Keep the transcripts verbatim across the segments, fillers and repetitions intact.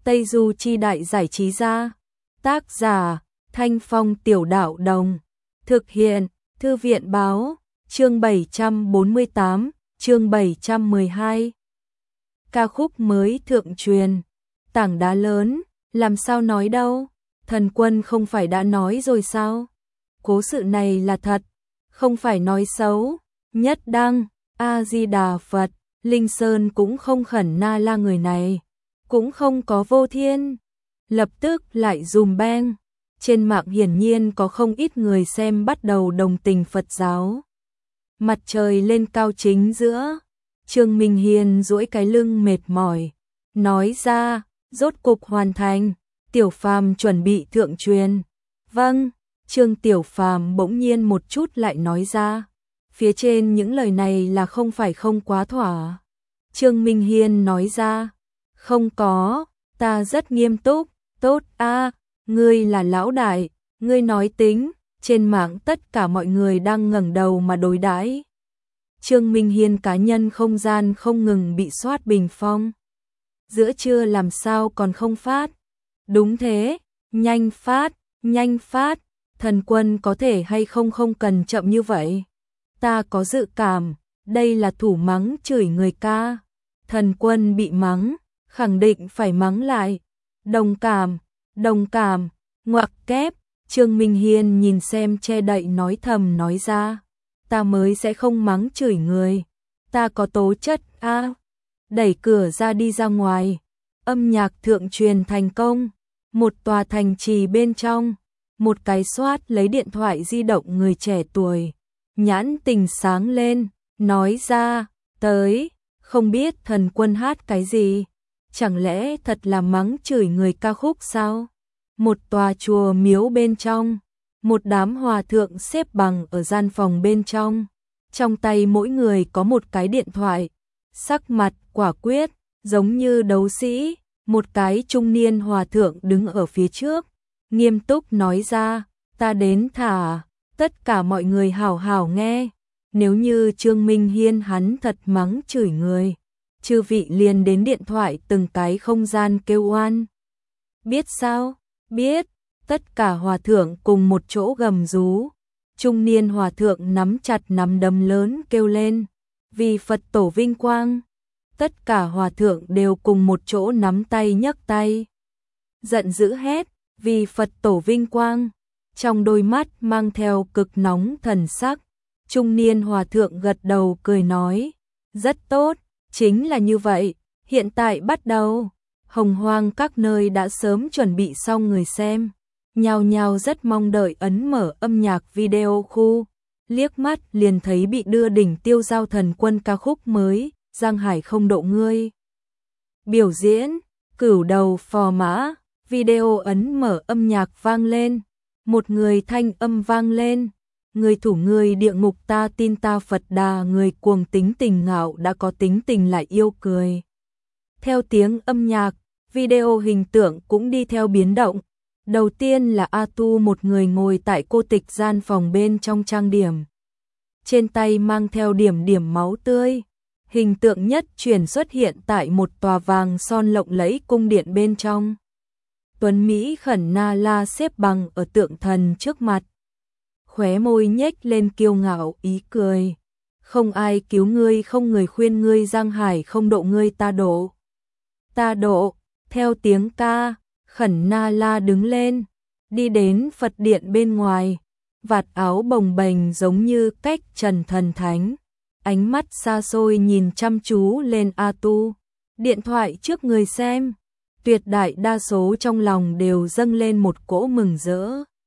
Tây Du Chi Đại Giải Trí Gia. Tác giả Thanh Phong Tiểu Đạo Đồng. Thực hiện Thư viện Báo. Chương bảy trăm bốn mươi tám, chương bảy trăm mười hai. Ca khúc mới thượng truyền. Tảng đá lớn, làm sao nói đâu? Thần Quân không phải đã nói rồi sao? Cố sự này là thật, không phải nói xấu. Nhất Đăng, A Di Đà Phật, Linh Sơn cũng không khẩn na la người này, cũng không có Vô Thiên. Lập tức lại dùm beng. Trên mạng hiển nhiên có không ít người xem bắt đầu đồng tình Phật giáo. Mặt trời lên cao chính giữa, Trương Minh Hiên duỗi cái lưng mệt mỏi, nói ra, rốt cục hoàn thành, Tiểu Phàm chuẩn bị thượng truyền. Vâng, Trương Tiểu Phàm bỗng nhiên một chút lại nói ra, phía trên những lời này là không phải không quá thỏa. Trương Minh Hiên nói ra, không có, ta rất nghiêm túc, tốt a, ngươi là lão đại, ngươi nói tính. Trên mạng tất cả mọi người đang ngẩng đầu mà đối đãi. Trương Minh Hiên cá nhân không gian không ngừng bị soát bình phong. Giữa trưa làm sao còn không phát? Đúng thế, nhanh phát, nhanh phát. Thần Quân có thể hay không không cần chậm như vậy. Ta có dự cảm, đây là thủ mắng chửi người ca. Thần Quân bị mắng, khẳng định phải mắng lại. Đồng cảm, đồng cảm, ngoặc kép. Trương Minh Hiên nhìn xem che đậy nói thầm nói ra, ta mới sẽ không mắng chửi người, ta có tố chất a. À, đẩy cửa ra đi ra ngoài, âm nhạc thượng truyền thành công, một tòa thành trì bên trong, một cái soát lấy điện thoại di động người trẻ tuổi, nhãn tình sáng lên, nói ra, tới, không biết Thần Quân hát cái gì, chẳng lẽ thật là mắng chửi người ca khúc sao? Một tòa chùa miếu bên trong, một đám hòa thượng xếp bằng ở gian phòng bên trong, trong tay mỗi người có một cái điện thoại, sắc mặt quả quyết, giống như đấu sĩ. Một cái trung niên hòa thượng đứng ở phía trước, nghiêm túc nói ra, ta đến thả, tất cả mọi người hảo hảo nghe, nếu như Trương Minh Hiên hắn thật mắng chửi người, chư vị liền đến điện thoại từng cái không gian kêu oan. Biết sao? Biết, tất cả hòa thượng cùng một chỗ gầm rú. Trung niên hòa thượng nắm chặt nắm đấm lớn kêu lên, vì Phật tổ vinh quang. Tất cả hòa thượng đều cùng một chỗ nắm tay nhấc tay. Giận dữ hét, vì Phật tổ vinh quang. Trong đôi mắt mang theo cực nóng thần sắc. Trung niên hòa thượng gật đầu cười nói, rất tốt, chính là như vậy, hiện tại bắt đầu. Hồng hoang các nơi đã sớm chuẩn bị xong người xem, nhao nhao rất mong đợi ấn mở âm nhạc video khu, liếc mắt liền thấy bị đưa đỉnh tiêu giao Thần Quân ca khúc mới, Giang Hải không độ ngươi. Biểu diễn, cửu đầu phò mã, video ấn mở âm nhạc vang lên, một người thanh âm vang lên, người thủ người địa ngục ta tin ta Phật Đà, người cuồng tính tình ngạo đã có tính tình lại yêu cười. Theo tiếng âm nhạc, video hình tượng cũng đi theo biến động. Đầu tiên là A Tu, một người ngồi tại cô tịch gian phòng bên trong trang điểm. Trên tay mang theo điểm điểm máu tươi. Hình tượng nhất chuyển xuất hiện tại một tòa vàng son lộng lẫy cung điện bên trong. Tuấn Mỹ khẩn na la xếp bằng ở tượng thần trước mặt. Khóe môi nhếch lên kiêu ngạo ý cười. Không ai cứu ngươi, không người khuyên ngươi, Giang Hải không độ ngươi ta độ. Ta độ. Theo tiếng ca, khẩn na la đứng lên, đi đến Phật điện bên ngoài, vạt áo bồng bềnh giống như cách trần thần thánh, ánh mắt xa xôi nhìn chăm chú lên A Tu, điện thoại trước người xem, tuyệt đại đa số trong lòng đều dâng lên một cỗ mừng rỡ.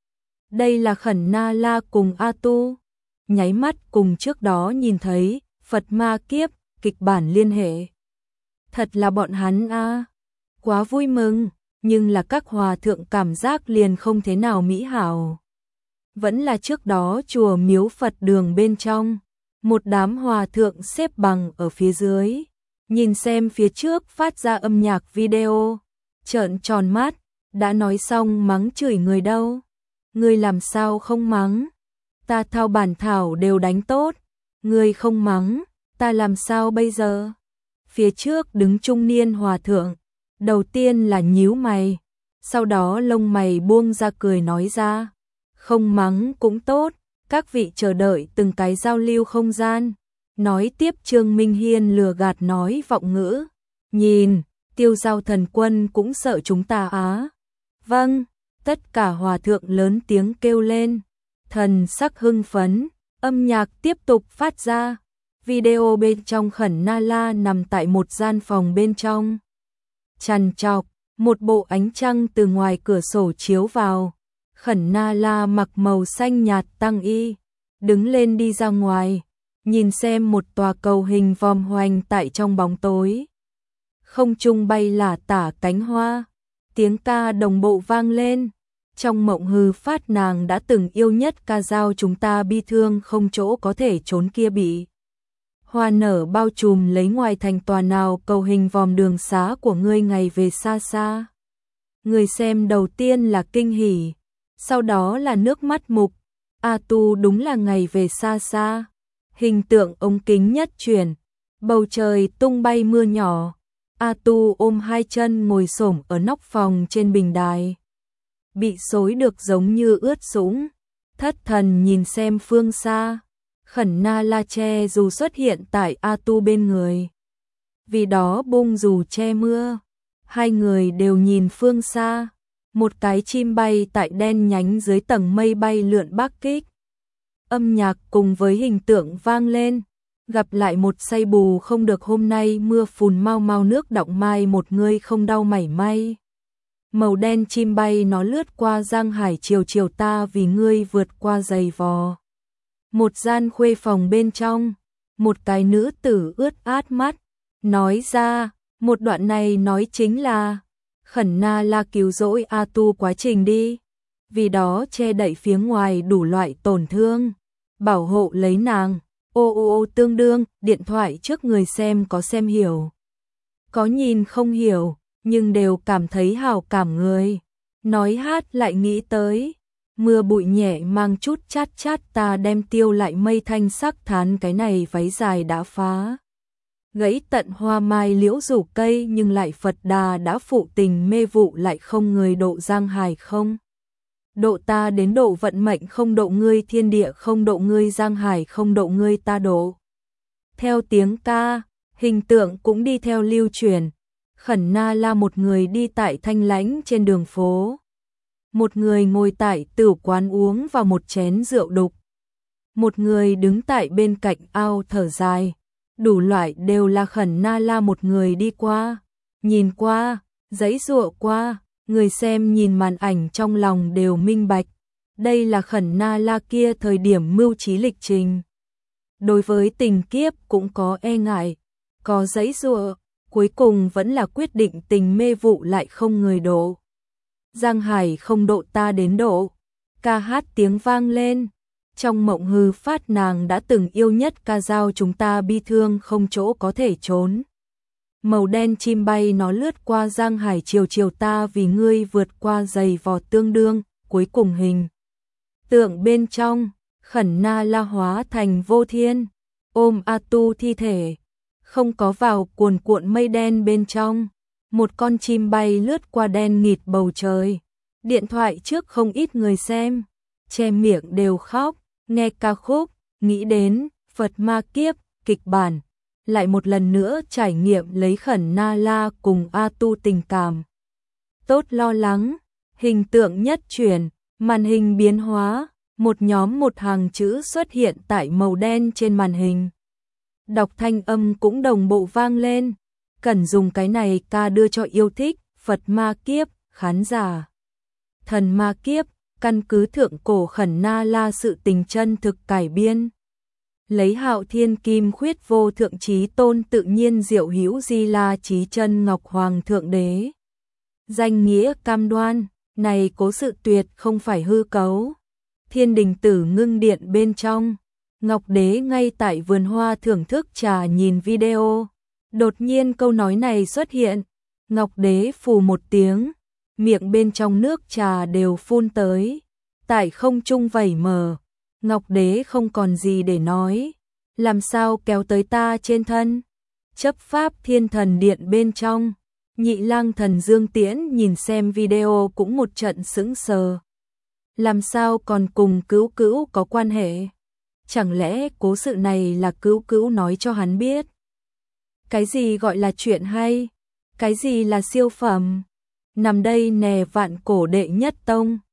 Đây là khẩn na la cùng A Tu, nháy mắt cùng trước đó nhìn thấy Phật Ma Kiếp, kịch bản liên hệ. Thật là bọn hắn a. Quá vui mừng, nhưng là các hòa thượng cảm giác liền không thế nào mỹ hảo. Vẫn là trước đó chùa miếu Phật đường bên trong, một đám hòa thượng xếp bằng ở phía dưới, nhìn xem phía trước phát ra âm nhạc video, trợn tròn mắt, đã nói xong mắng chửi người đâu. Người làm sao không mắng? Ta thao bản thảo đều đánh tốt, người không mắng, ta làm sao bây giờ? Phía trước đứng trung niên hòa thượng, Đầu tiên là nhíu mày, sau đó lông mày buông ra cười nói ra, không mắng cũng tốt, các vị chờ đợi từng cái giao lưu không gian. Nói tiếp Trương Minh Hiên lừa gạt nói vọng ngữ, nhìn, Tiêu Giao thần quân cũng sợ chúng ta á. Vâng, tất cả hòa thượng lớn tiếng kêu lên, thần sắc hưng phấn, âm nhạc tiếp tục phát ra. Video bên trong Khẩn Na La nằm tại một gian phòng bên trong. Trằn trọc, một bộ ánh trăng từ ngoài cửa sổ chiếu vào. Khẩn Na La mặc màu xanh nhạt tăng y, đứng lên đi ra ngoài, nhìn xem một tòa cầu hình vòm hoành tại trong bóng tối. Không trung bay lả tả cánh hoa, tiếng ca đồng bộ vang lên. Trong mộng hư phát nàng đã từng yêu nhất ca dao chúng ta bi thương không chỗ có thể trốn kia bị hoa nở bao trùm lấy ngoài thành tòa nào cầu hình vòm đường xá của ngươi ngày về xa xa. Người xem đầu tiên là kinh hỉ, sau đó là nước mắt mục. A Tu đúng là ngày về xa xa. Hình tượng ống kính nhất chuyển, bầu trời tung bay mưa nhỏ. A Tu ôm hai chân ngồi xổm ở nóc phòng trên bình đài, bị xối được giống như ướt sũng, thất thần nhìn xem phương xa. Khẩn Na La che dù xuất hiện tại A Tu bên người, vì đó bung dù che mưa. Hai người đều nhìn phương xa, một cái chim bay tại đen nhánh dưới tầng mây bay lượn bắc kích. Âm nhạc cùng với hình tượng vang lên, gặp lại một say bù không được hôm nay mưa phùn mau mau nước đọng mai một người không đau mảy may. Màu đen chim bay nó lướt qua giang hải chiều chiều ta vì ngươi vượt qua giày vò. Một gian khuê phòng bên trong, một cái nữ tử ướt át mắt, nói ra, một đoạn này nói chính là Khẩn Na La cứu rỗi A Tu quá trình đi, vì đó che đậy phía ngoài đủ loại tổn thương, bảo hộ lấy nàng. Ô ô ô tương đương, điện thoại trước người xem có xem hiểu, có nhìn không hiểu, nhưng đều cảm thấy hào cảm người. Nói hát lại nghĩ tới, mưa bụi nhẹ mang chút chát chát ta đem tiêu lại mây thanh sắc thán cái này váy dài đã phá. Gãy tận hoa mai liễu rủ cây nhưng lại Phật Đà đã phụ tình mê vụ lại không người độ giang hải không. Độ ta đến độ vận mệnh không độ ngươi thiên địa không độ ngươi giang hải không độ ngươi ta độ. Theo tiếng ca, hình tượng cũng đi theo lưu truyền. Khẩn Na La một người đi tại thanh lãnh trên đường phố. Một người ngồi tại tửu quán uống vào một chén rượu đục. Một người đứng tại bên cạnh ao thở dài. Đủ loại đều là Khẩn Na La một người đi qua, nhìn qua, giãy giụa qua. Người xem nhìn màn ảnh trong lòng đều minh bạch, đây là Khẩn Na La kia thời điểm mưu trí lịch trình. Đối với tình kiếp cũng có e ngại, có giãy giụa, cuối cùng vẫn là quyết định tình mê vụ lại không người độ. Giang hải không độ ta đến độ, ca hát tiếng vang lên. Trong mộng hư phát nàng đã từng yêu nhất ca dao chúng ta bi thương không chỗ có thể trốn. Màu đen chim bay nó lướt qua giang hải chiều chiều ta vì ngươi vượt qua giày vò tương đương. Cuối cùng hình tượng bên trong, Khẩn Na La hóa thành vô thiên, ôm A Tu thi thể, không có vào cuồn cuộn mây đen bên trong. Một con chim bay lướt qua đen nghịt bầu trời. Điện thoại trước không ít người xem, che miệng đều khóc, nghe ca khúc, nghĩ đến Phật ma kiếp, kịch bản. Lại một lần nữa trải nghiệm lấy Khẩn Na La cùng A Tu tình cảm. Tốt lo lắng, hình tượng nhất chuyển, màn hình biến hóa, một nhóm một hàng chữ xuất hiện tại màu đen trên màn hình. Đọc thanh âm cũng đồng bộ vang lên, cần dùng cái này ca đưa cho yêu thích Phật ma kiếp, khán giả. Thần ma kiếp, căn cứ thượng cổ Khẩn Na La sự tình chân thực cải biên. Lấy Hạo Thiên Kim Khuyết Vô Thượng Chí Tôn tự nhiên Diệu Hữu Di La Chí Chân Ngọc Hoàng Thượng Đế. Danh nghĩa cam đoan, này cố sự tuyệt không phải hư cấu. Thiên Đình Tử ngưng điện bên trong, Ngọc Đế ngay tại vườn hoa thưởng thức trà nhìn video. Đột nhiên câu nói này xuất hiện, Ngọc Đế phù một tiếng, miệng bên trong nước trà đều phun tới, tại không trung vẩy mờ. Ngọc Đế không còn gì để nói, làm sao kéo tới ta trên thân. Chấp pháp thiên thần điện bên trong, Nhị lang thần Dương Tiễn nhìn xem video cũng một trận sững sờ. Làm sao còn cùng Cữu Cữu có quan hệ? Chẳng lẽ cố sự này là Cữu Cữu nói cho hắn biết? Cái gì gọi là chuyện hay? Cái gì là siêu phẩm? Nằm đây nè vạn cổ đệ nhất tông.